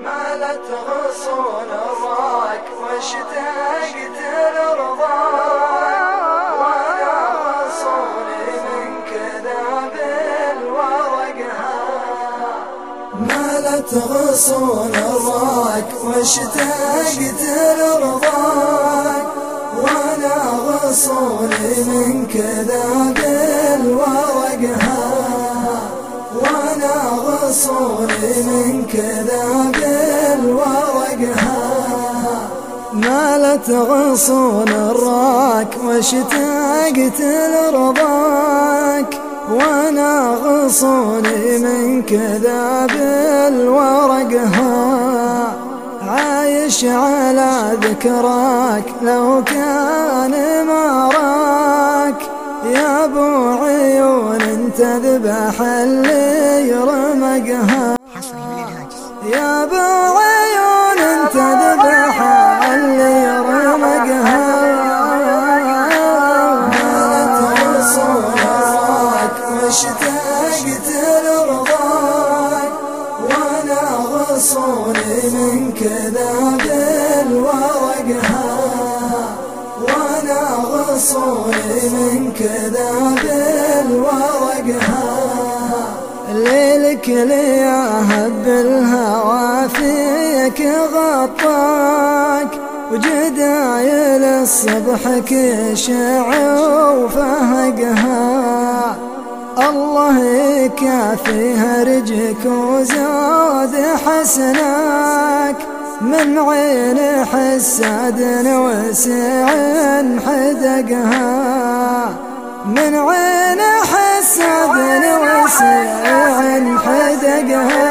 مالت غصون الراك واشتقت لرضاك، وانا غصوني من كذاب الورقها. مالت غصون الراك واشتقت لرضاك، وانا غصوني من كذاب الورقها، وانا غصوني من كذاب الورقها. مالت غصون الراك واشتقت لرضاك، وانا غصوني من كذاب الورقها. عايش على ذكراك لو كان ماراك، يا ابو عيون انت ذبح اللي رمقها. يا ابو عيون انت ذبح اللي رمقها. مالت غصون الراك واشتقت لرضاك، وانا غصوني من كذاب الورقها، وانا غصوني من كذاب الورقها. ليلك لياهب بالهوى فيك غطاك، وجدايل الصبح كشع وفهقها. الله يكافيها رجك وزاد حسناك، من عين حساد وسع حدقها. من عين حساد وسع حدقها.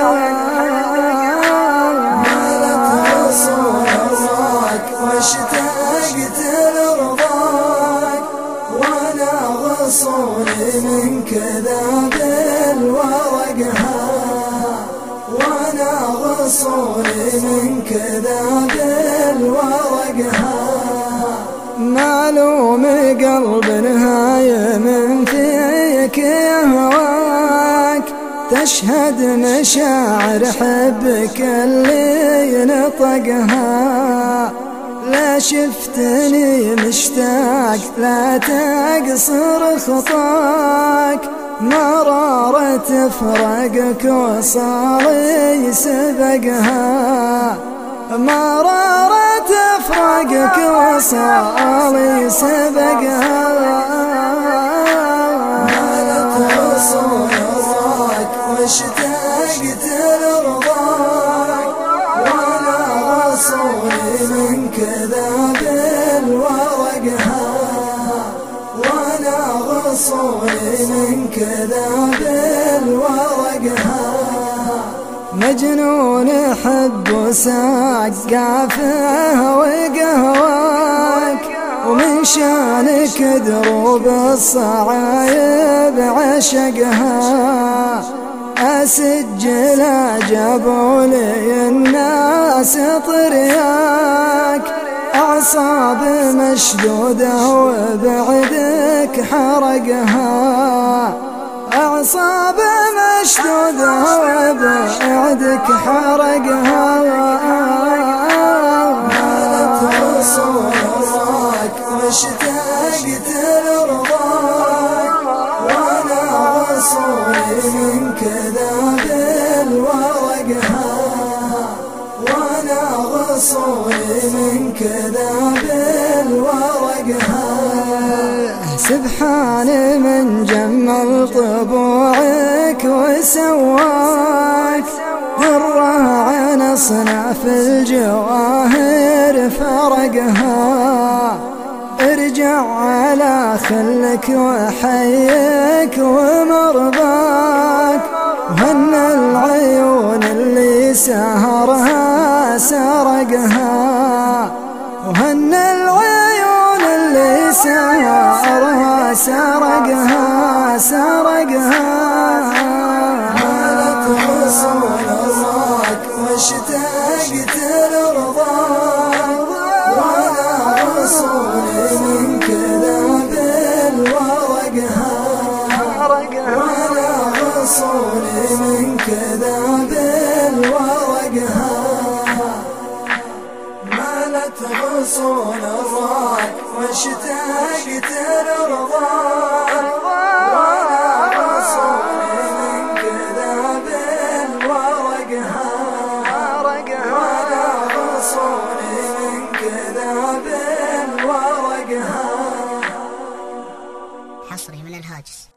مالت غصون الراك واشتقت لرضاك، وانا غصوني من كذاب الورقها، وانا غصوني من كذاب الورقها. معلوم قلب هايم فيك يهواك، تشهد مشاعر حبك اللي نطقها. لا شفتني مشتاق لا تقصر خطاك، مرارة فراقك وصالي سبقها. مرارة فراقك وصالي سبقها. مالت غصون الراك واشتقت لرضاك، وانا غصوني من كذاب الورقها، وانا غصوني من كذاب الورقها. مجنون حب وساق قافه وقهواك، ومن شانك دروب الصعايب عشقها. أسجل جابوا لي الناس طرياك، أعصاب مشدودة وبعدك حرقها. أعصاب مشدودة وبعدك حرقها. مالت غصون الراك واشتقت لرضاك، وانا غصوني من كذاب الورقها، وانا غصوني من كذاب الورقها. سبحان من جمل طبوعك وسواك، ذرة عن أصناف الجواهر فرقها. ارجع على خلك وحيك ومرضاك، وهن العيون اللي سهرها سرقها. وهن العيون اللي سهرها سرقها سرقها. مالت غصون الراك واشتقت لرضاك، وانا غصوني من كذاب الورقها، وانا غصوني من كذاب الورقها. غصون الراك واشتقت لرضاك وانا غصوني من كذاب الورق وانا غصوني من كذاب الورق حصري من الهاجس.